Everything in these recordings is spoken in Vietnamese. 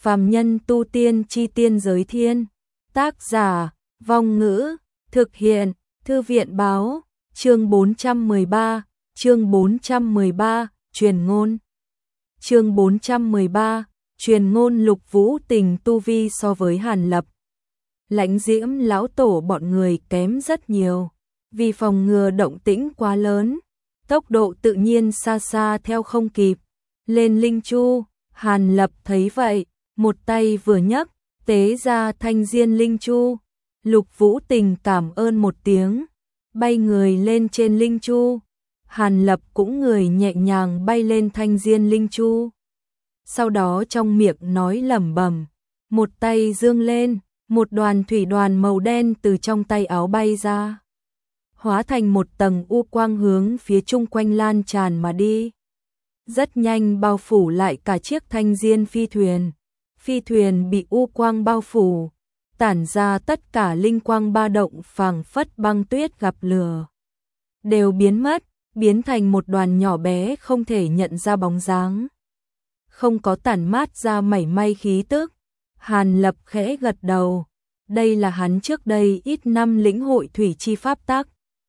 Phàm nhân tu tiên chi tiên giới thiên. Tác giả, Vong Ngữ, thực hiện, Thư viện báo, chương 413, truyền ngôn. Chương 413, truyền ngôn. Lục Vũ Tình tu vi so với Hàn Lập, Lãnh Diễm lão tổ bọn người kém rất nhiều, vì phòng ngừa động tĩnh quá lớn, tốc độ tự nhiên xa xa theo không kịp. Lên linh chu, Hàn Lập thấy vậy, một tay vừa nhấc, tế ra thanh diên linh chu. Lục Vũ Tình cảm ơn một tiếng, bay người lên trên linh chu. Hàn Lập cũng người nhẹ nhàng bay lên thanh diên linh chu. Sau đó trong miệng nói lẩm bẩm, một tay dương lên, một đoàn thủy đoàn màu đen từ trong tay áo bay ra, hóa thành một tầng u quang hướng phía chung quanh lan tràn mà đi. Rất nhanh bao phủ lại cả chiếc thanh diên phi thuyền. Phi thuyền bị u quang bao phủ, tản ra tất cả linh quang ba động phảng phất băng tuyết gặp lửa, đều biến mất, biến thành một đoàn nhỏ bé không thể nhận ra bóng dáng, không có tản mát ra mảy may khí tức. Hàn Lập khẽ gật đầu, đây là hắn trước đây ít năm lĩnh hội thủy chi pháp tắc,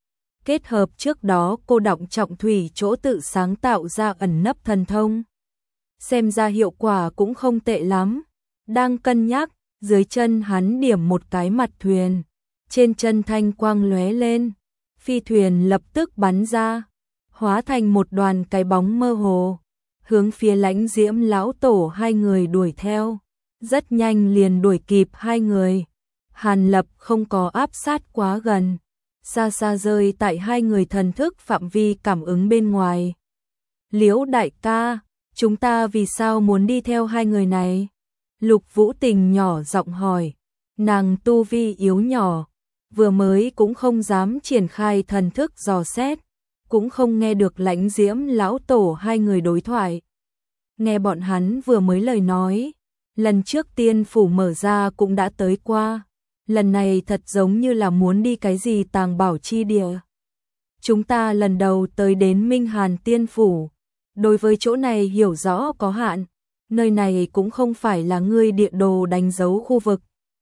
kết hợp trước đó cô đọng trọng thủy chỗ tự sáng tạo ra ẩn nấp thần thông, xem ra hiệu quả cũng không tệ lắm. Đang cân nhắc, dưới chân hắn điểm một cái mặt thuyền, trên chân thanh quang lóe lên, phi thuyền lập tức bắn ra, hóa thành một đoàn cái bóng mơ hồ, hướng phía Lãnh Diễm lão tổ hai người đuổi theo. Rất nhanh liền đuổi kịp hai người. Hàn Lập không có áp sát quá gần, xa xa rơi tại hai người thần thức phạm vi cảm ứng bên ngoài. Liễu đại ca, chúng ta vì sao muốn đi theo hai người này? Lục Vũ Tình nhỏ giọng hỏi, nàng tu vi yếu nhỏ, vừa mới cũng không dám triển khai thần thức dò xét, cũng không nghe được Lãnh Diễm lão tổ hai người đối thoại. Nghe bọn hắn vừa mới lời nói, lần trước tiên phủ mở ra cũng đã tới qua, lần này thật giống như là muốn đi cái gì tàng bảo chi địa. Chúng ta lần đầu tới đến Minh Hàn tiên phủ, đối với chỗ này hiểu rõ có hạn, nơi này cũng không phải là ngươi địa đồ đánh dấu khu vực.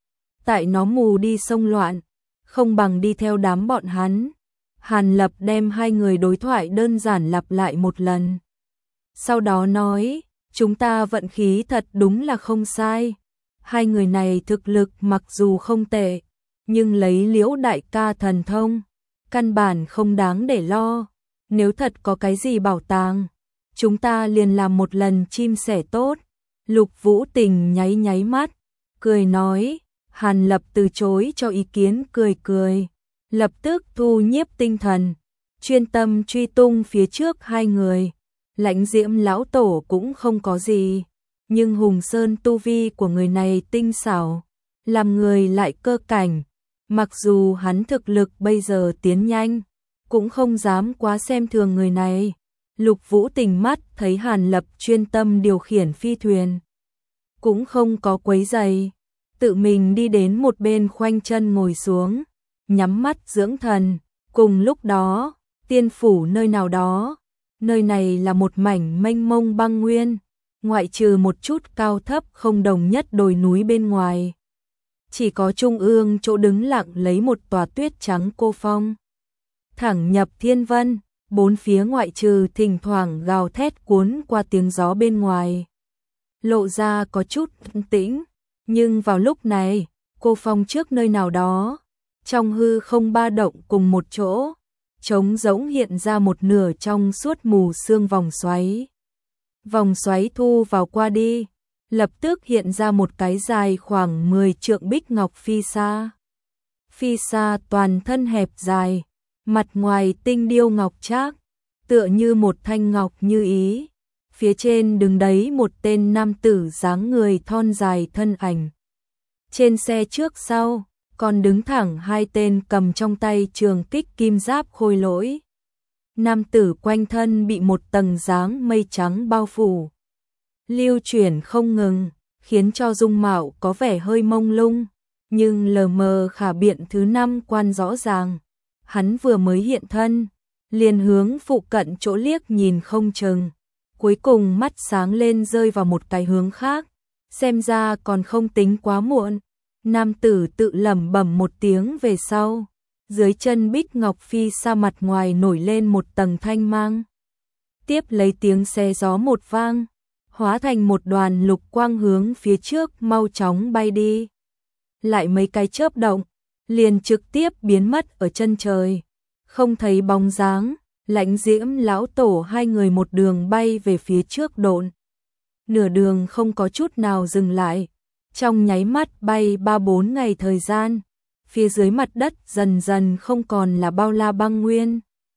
Tại nó mù đi sông loạn, không bằng đi theo đám bọn hắn. Hàn Lập đem hai người đối thoại đơn giản lặp lại một lần. Sau đó nói, chúng ta vận khí thật đúng là không sai. Hai người này thực lực mặc dù không tệ, nhưng lấy Liễu đại ca thần thông, căn bản không đáng để lo. Nếu thật có cái gì bảo tàng, chúng ta liền làm một lần chim sẻ tốt. Lục Vũ Tình nháy nháy mắt, cười nói. Hàn Lập từ chối cho ý kiến, cười cười, lập tức thu nhiếp tinh thần, chuyên tâm truy tung phía trước hai người. Lãnh Diễm lão tổ cũng không có gì, nhưng Hùng Sơn tu vi của người này tinh xảo, làm người lại cơ cảnh. Mặc dù hắn thực lực bây giờ tiến nhanh, cũng không dám quá xem thường người này. Lục Vũ Tình mắt thấy Hàn Lập chuyên tâm điều khiển phi thuyền, cũng không có quấy rầy, tự mình đi đến một bên khoanh chân ngồi xuống, nhắm mắt dưỡng thần. Cùng lúc đó, tiên phủ nơi nào đó, nơi này là một mảnh mênh mông băng nguyên, ngoại trừ một chút cao thấp không đồng nhất đồi núi bên ngoài, chỉ có trung ương chỗ đứng lặng lấy một tòa tuyết trắng cô phong, thẳng nhập thiên vân. Bốn phía ngoại trừ thỉnh thoảng gào thét cuốn qua tiếng gió bên ngoài, lộ ra có chút yên tĩnh. Nhưng vào lúc này, cô phong trước nơi nào đó, trong hư không ba động cùng một chỗ, trống rỗng hiện ra một nửa trong suốt mù sương vòng xoáy. Vòng xoáy thu vào qua đi, lập tức hiện ra một cái dài khoảng 10 trượng bích ngọc phi sa. Phi sa toàn thân hẹp dài, mặt ngoài tinh điêu ngọc trác, tựa như một thanh ngọc như ý. Phía trên đứng đấy một tên nam tử dáng người thon dài thân ảnh. Trên xe trước sau, còn đứng thẳng hai tên cầm trong tay trường kích kim giáp khôi lỗi. Nam tử quanh thân bị một tầng dáng mây trắng bao phủ, lưu chuyển không ngừng, khiến cho dung mạo có vẻ hơi mông lung, nhưng lờ mờ khả biện thứ năm quan rõ ràng. Hắn vừa mới hiện thân, liền hướng phụ cận chỗ liếc nhìn không chừng, cuối cùng mắt sáng lên rơi vào một cái hướng khác, xem ra còn không tính quá muộn. Nam tử tự lẩm bẩm một tiếng về sau, dưới chân Bích Ngọc Phi sa mặt ngoài nổi lên một tầng thanh mang. Tiếp lấy tiếng xé gió một vang, hóa thành một đoàn lục quang hướng phía trước mau chóng bay đi. Lại mấy cái chớp động, liền trực tiếp biến mất ở chân trời. Không thấy bóng dáng, Lãnh Diễm lão tổ hai người một đường bay về phía trước độn. Nửa đường không có chút nào dừng lại, trong nháy mắt bay 3-4 ngày thời gian, phía dưới mặt đất dần dần không còn là bao la băng nguyên.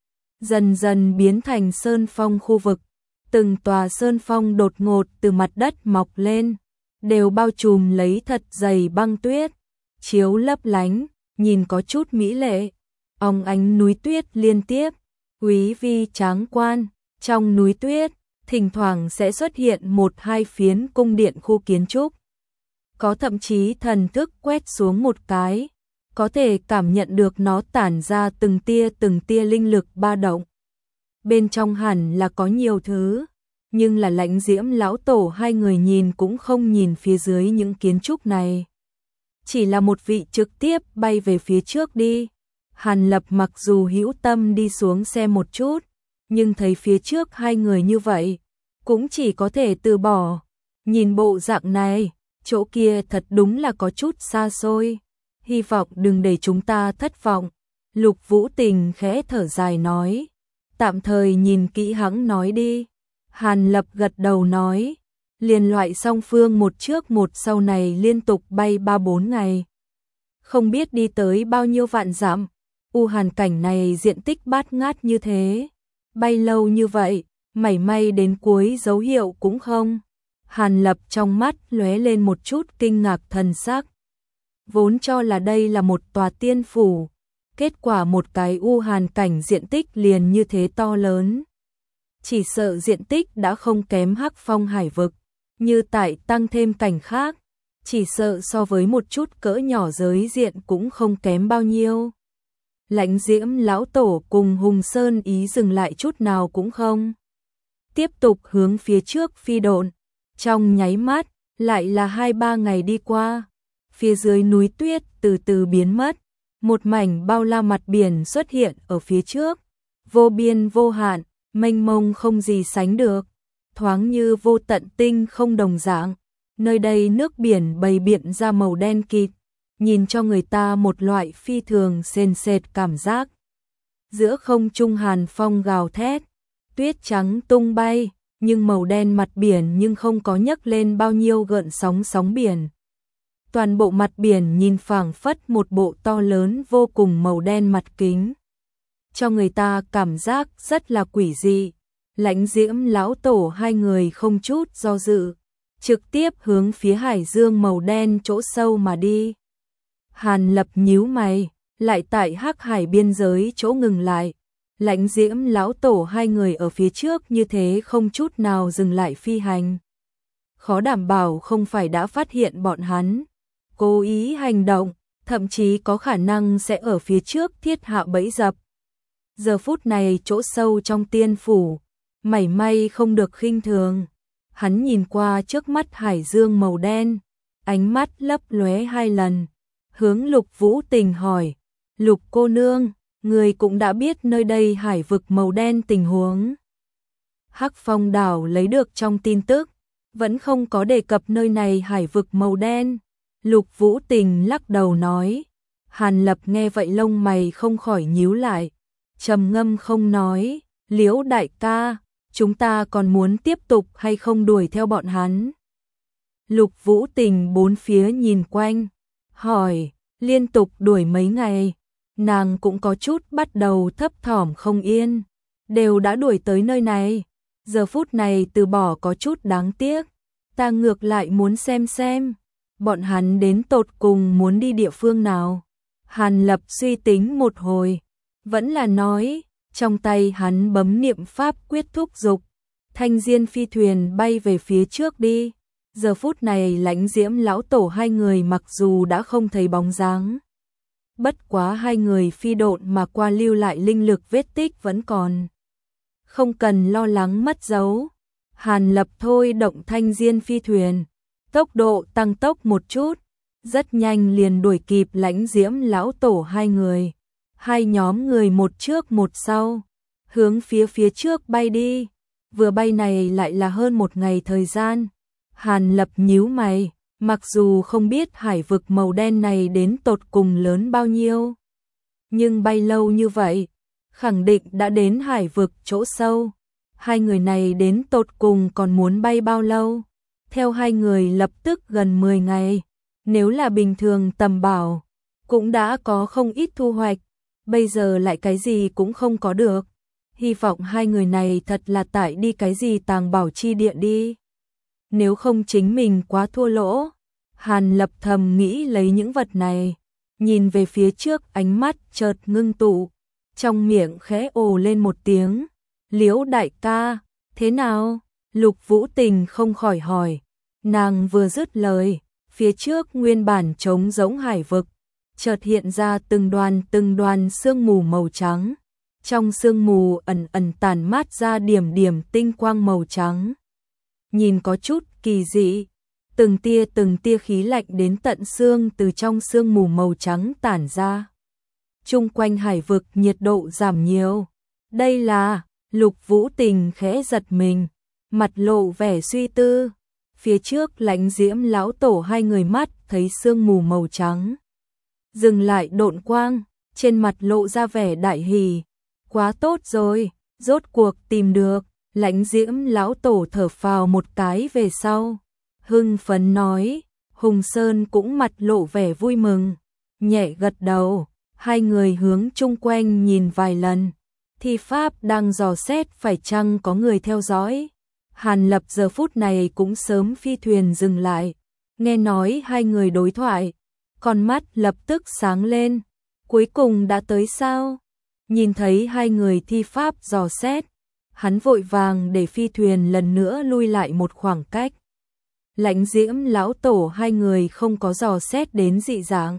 Dần dần biến thành sơn phong khu vực, từng tòa sơn phong đột ngột từ mặt đất mọc lên, đều bao trùm lấy thật dày băng tuyết, chiếu lấp lánh, nhìn có chút mỹ lệ. Óng ánh núi tuyết liên tiếp, quý vi tráng quan, trong núi tuyết, thỉnh thoảng sẽ xuất hiện 1-2 phiến cung điện khu kiến trúc. Có thậm chí thần thức quét xuống một cái, có thể cảm nhận được nó tản ra từng tia linh lực ba động. Bên trong hẳn là có nhiều thứ, nhưng là Lãnh Diễm lão tổ hai người nhìn cũng không nhìn phía dưới những kiến trúc này. Chỉ là một vị trực tiếp bay về phía trước đi. Hàn Lập mặc dù hữu tâm đi xuống xem một chút, nhưng thấy phía trước hai người như vậy, cũng chỉ có thể từ bỏ. Nhìn bộ dạng này, chỗ kia thật đúng là có chút xa xôi. Hy vọng đừng để chúng ta thất vọng. Lục Vũ Tình khẽ thở dài nói. Tạm thời nhìn kỹ hãng nói đi. Hàn Lập gật đầu nói. Liên loại song phương một trước một sau này liên tục bay 3-4 ngày. Không biết đi tới bao nhiêu vạn dặm. U Hàn cảnh này diện tích bát ngát như thế. Bay lâu như vậy, mảy may đến cuối dấu hiệu cũng không. Hàn Lập trong mắt lóe lên một chút kinh ngạc thần sắc. Vốn cho là đây là một tòa tiên phủ, kết quả một cái U Hàn cảnh diện tích liền như thế to lớn. Chỉ sợ diện tích đã không kém Hắc Phong hải vực, như tại tăng thêm cảnh khác, chỉ sợ so với một chút cỡ nhỏ giới diện cũng không kém bao nhiêu. Lãnh Diễm lão tổ cùng Hùng Sơn ý dừng lại chút nào cũng không. Tiếp tục hướng phía trước phi độn, trong nháy mắt, lại là 2-3 ngày đi qua. Phía dưới núi tuyết từ từ biến mất, một mảnh bao la mặt biển xuất hiện ở phía trước, vô biên vô hạn, mênh mông không gì sánh được, thoáng như vô tận tinh không đồng dạng. Nơi đây nước biển bày biện ra màu đen kịt, nhìn cho người ta một loại phi thường sền sệt cảm giác. Giữa không trung hàn phong gào thét, tuyết trắng tung bay, nhưng màu đen mặt biển nhưng không có nhấc lên bao nhiêu gợn sóng biển. Toàn bộ mặt biển nhìn phảng phất một bộ to lớn vô cùng màu đen mặt kính, cho người ta cảm giác rất là quỷ dị. Lãnh Diễm lão tổ hai người không chút do dự, trực tiếp hướng phía hải dương màu đen chỗ sâu mà đi. Hàn Lập nhíu mày, lại tại Hắc Hải biên giới chỗ ngừng lại. Lãnh Diễm lão tổ hai người ở phía trước như thế không chút nào dừng lại phi hành. Khó đảm bảo không phải đã phát hiện bọn hắn, cố ý hành động, thậm chí có khả năng sẽ ở phía trước thiết hạ bẫy dập. Giờ phút này chỗ sâu trong tiên phủ, mảy may không được khinh thường. Hắn nhìn qua trước mắt hải dương màu đen, ánh mắt lấp lóe 2 lần, hướng Lục Vũ Tình hỏi, Lục cô nương, người cũng đã biết nơi đây hải vực màu đen tình huống. Hắc Phong đảo lấy được trong tin tức, vẫn không có đề cập nơi này hải vực màu đen. Lục Vũ Tình lắc đầu nói. Hàn Lập nghe vậy lông mày không khỏi nhíu lại, trầm ngâm không nói. Liễu đại ca, chúng ta còn muốn tiếp tục hay không đuổi theo bọn hắn? Lục Vũ Tình bốn phía nhìn quanh, hỏi, liên tục đuổi mấy ngày, nàng cũng có chút bắt đầu thấp thỏm không yên. Đều đã đuổi tới nơi này, giờ phút này từ bỏ có chút đáng tiếc. Ta ngược lại muốn xem bọn hắn đến tột cùng muốn đi địa phương nào. Hàn Lập suy tính một hồi, vẫn là nói, trong tay hắn bấm niệm pháp quyết thúc giục, thanh diên phi thuyền bay về phía trước đi. Giờ phút này Lãnh Diễm lão tổ hai người mặc dù đã không thấy bóng dáng, bất quá hai người phi độn mà qua lưu lại linh lực vết tích vẫn còn, không cần lo lắng mất dấu. Hàn Lập thôi động thanh diên phi thuyền, tốc độ tăng tốc một chút, rất nhanh liền đuổi kịp Lãnh Diễm lão tổ hai người. Hai nhóm người một trước một sau, hướng phía trước bay đi. Vừa bay này lại là hơn một ngày thời gian. Hàn Lập nhíu mày, mặc dù không biết hải vực màu đen này đến tột cùng lớn bao nhiêu, nhưng bay lâu như vậy, khẳng định đã đến hải vực chỗ sâu. Hai người này đến tột cùng còn muốn bay bao lâu? Theo hai người lập tức gần 10 ngày, nếu là bình thường tầm bảo, cũng đã có không ít thu hoạch, bây giờ lại cái gì cũng không có được. Hy vọng hai người này thật là tại đi cái gì tàng bảo chi địa đi. Nếu không chính mình quá thua lỗ. Hàn Lập thầm nghĩ lấy những vật này, nhìn về phía trước ánh mắt chợt ngưng tụ, trong miệng khẽ ồ lên một tiếng. Liễu đại ca, thế nào? Lục Vũ Tình không khỏi hỏi. Nàng vừa dứt lời, phía trước nguyên bản trống rỗng hải vực, chợt hiện ra từng đoàn sương mù màu trắng. Trong sương mù ẩn ẩn tản mát ra điểm điểm tinh quang màu trắng. Nhìn có chút kỳ dị, từng tia khí lạnh đến tận xương từ trong sương mù màu trắng tản ra. Chung quanh hải vực nhiệt độ giảm nhiều. Đây là, Lục Vũ Tình khẽ giật mình, mặt lộ vẻ suy tư. Phía trước Lãnh Diễm lão tổ hai người mắt thấy sương mù màu trắng. Dừng lại độn quang, trên mặt lộ ra vẻ đại hỉ. Quá tốt rồi, rốt cuộc tìm được. Lãnh Diễm lão tổ thở phào một cái về sau, hưng phấn nói. Hùng Sơn cũng mặt lộ vẻ vui mừng, nhẹ gật đầu. Hai người hướng chung quanh nhìn vài lần, thi pháp đang dò xét phải chăng có người theo dõi. Hàn Lập giờ phút này cũng sớm phi thuyền dừng lại, nghe nói hai người đối thoại, con mắt lập tức sáng lên. Cuối cùng đã tới sao? Nhìn thấy hai người thi pháp dò xét, hắn vội vàng để phi thuyền lần nữa lui lại một khoảng cách. Lãnh Diễm lão tổ hai người không có dò xét đến dị dạng,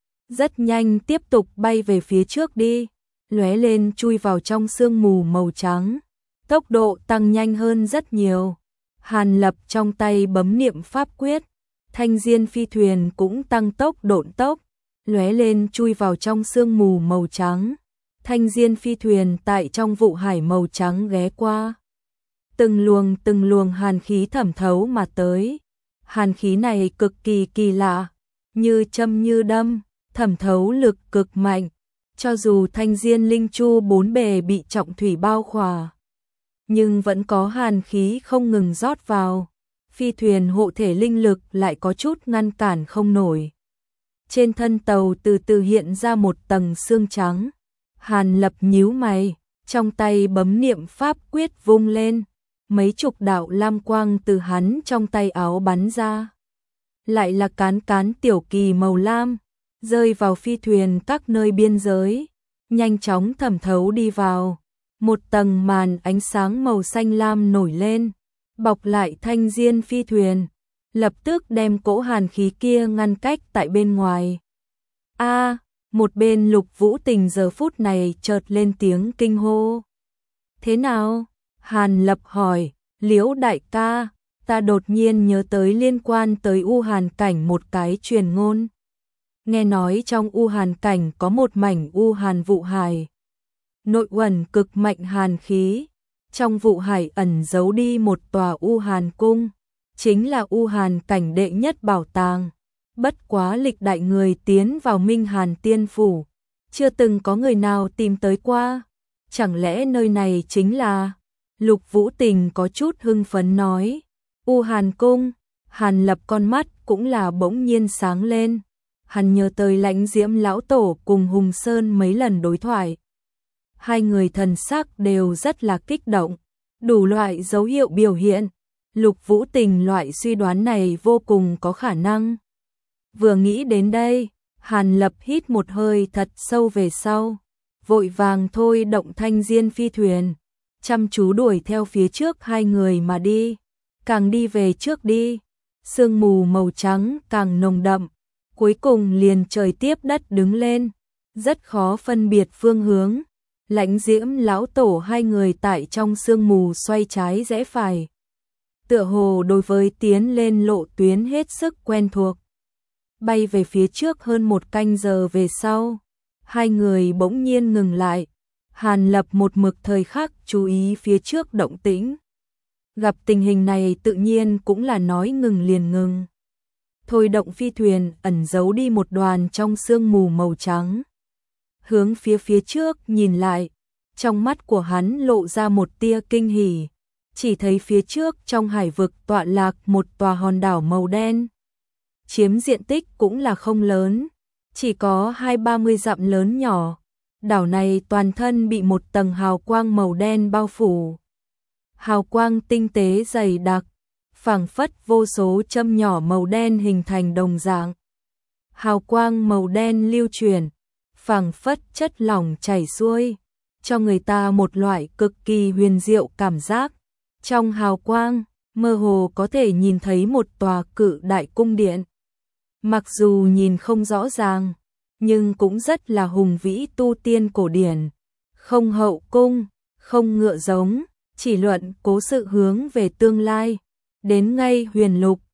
rất nhanh tiếp tục bay về phía trước đi, lóe lên chui vào trong sương mù màu trắng, tốc độ tăng nhanh hơn rất nhiều. Hàn Lập trong tay bấm niệm pháp quyết, thanh diên phi thuyền cũng tăng tốc độn tốc, lóe lên chui vào trong sương mù màu trắng. Thanh diên phi thuyền tại trong vụ hải màu trắng ghé qua. Từng luồng hàn khí thẩm thấu mà tới. Hàn khí này cực kỳ kỳ lạ, như châm như đâm, thẩm thấu lực cực mạnh. Cho dù thanh diên linh chu bốn bề bị trọng thủy bao khỏa, nhưng vẫn có hàn khí không ngừng rót vào. Phi thuyền hộ thể linh lực lại có chút ngăn cản không nổi. Trên thân tàu từ từ hiện ra một tầng sương trắng. Hàn Lập nhíu mày, trong tay bấm niệm pháp quyết vung lên, mấy chục đạo lam quang từ hắn trong tay áo bắn ra. Lại là cán tiểu kỳ màu lam, rơi vào phi thuyền các nơi biên giới, nhanh chóng thẩm thấu đi vào. Một tầng màn ánh sáng màu xanh lam nổi lên, bọc lại thanh diên phi thuyền, lập tức đem cỗ hàn khí kia ngăn cách tại bên ngoài. Một bên Lục Vũ Tình giờ phút này chợt lên tiếng kinh hô. Thế nào? Hàn Lập hỏi. Liễu đại ca, ta đột nhiên nhớ tới liên quan tới U Hàn cảnh một cái truyền ngôn. Nghe nói trong U Hàn cảnh có một mảnh U Hàn vụ hải, nội uẩn cực mạnh hàn khí. Trong vụ hải ẩn giấu đi một tòa U Hàn cung, chính là U Hàn cảnh đệ nhất bảo tàng. Bất quá lịch đại người tiến vào Minh Hàn Tiên Phủ, chưa từng có người nào tìm tới qua. Chẳng lẽ nơi này chính là... Lục Vũ Tình có chút hưng phấn nói. U Hàn Cung. Hàn Lập con mắt cũng là bỗng nhiên sáng lên. Hắn nhớ tới Lãnh Diễm lão tổ cùng Hùng Sơn mấy lần đối thoại. Hai người thần sắc đều rất là kích động, đủ loại dấu hiệu biểu hiện. Lục Vũ Tình loại suy đoán này vô cùng có khả năng. Vừa nghĩ đến đây, Hàn Lập hít một hơi thật sâu về sau, vội vàng thôi động thanh diên phi thuyền, chăm chú đuổi theo phía trước hai người mà đi. Càng đi về trước đi, sương mù màu trắng càng nồng đậm, cuối cùng liền trời tiếp đất đứng lên, rất khó phân biệt phương hướng. Lãnh Diễm lão tổ hai người tại trong sương mù xoay trái rẽ phải, tựa hồ đối với tiến lên lộ tuyến hết sức quen thuộc. Bay về phía trước hơn 1 canh giờ về sau, hai người bỗng nhiên ngừng lại. Hàn Lập một mực thời khắc chú ý phía trước động tĩnh. Gặp tình hình này tự nhiên cũng là nói ngừng liền ngừng. Thôi động phi thuyền ẩn giấu đi một đoàn trong sương mù màu trắng. Hướng phía trước nhìn lại, trong mắt của hắn lộ ra một tia kinh hỉ. Chỉ thấy phía trước trong hải vực tọa lạc một tòa hòn đảo màu đen. Chiếm diện tích cũng là không lớn, chỉ có 20-30 dặm lớn nhỏ. Đảo này toàn thân bị một tầng hào quang màu đen bao phủ. Hào quang tinh tế dày đặc, phảng phất vô số châm nhỏ màu đen hình thành đồng dạng. Hào quang màu đen lưu chuyển, phảng phất chất lỏng chảy xuôi, cho người ta một loại cực kỳ huyền diệu cảm giác. Trong hào quang, mơ hồ có thể nhìn thấy một tòa cự đại cung điện. Mặc dù nhìn không rõ ràng, nhưng cũng rất là hùng vĩ tu tiên cổ điển. Không hậu cung, không ngựa giống, chỉ luận cố sự hướng về tương lai. Đến ngay huyền lục,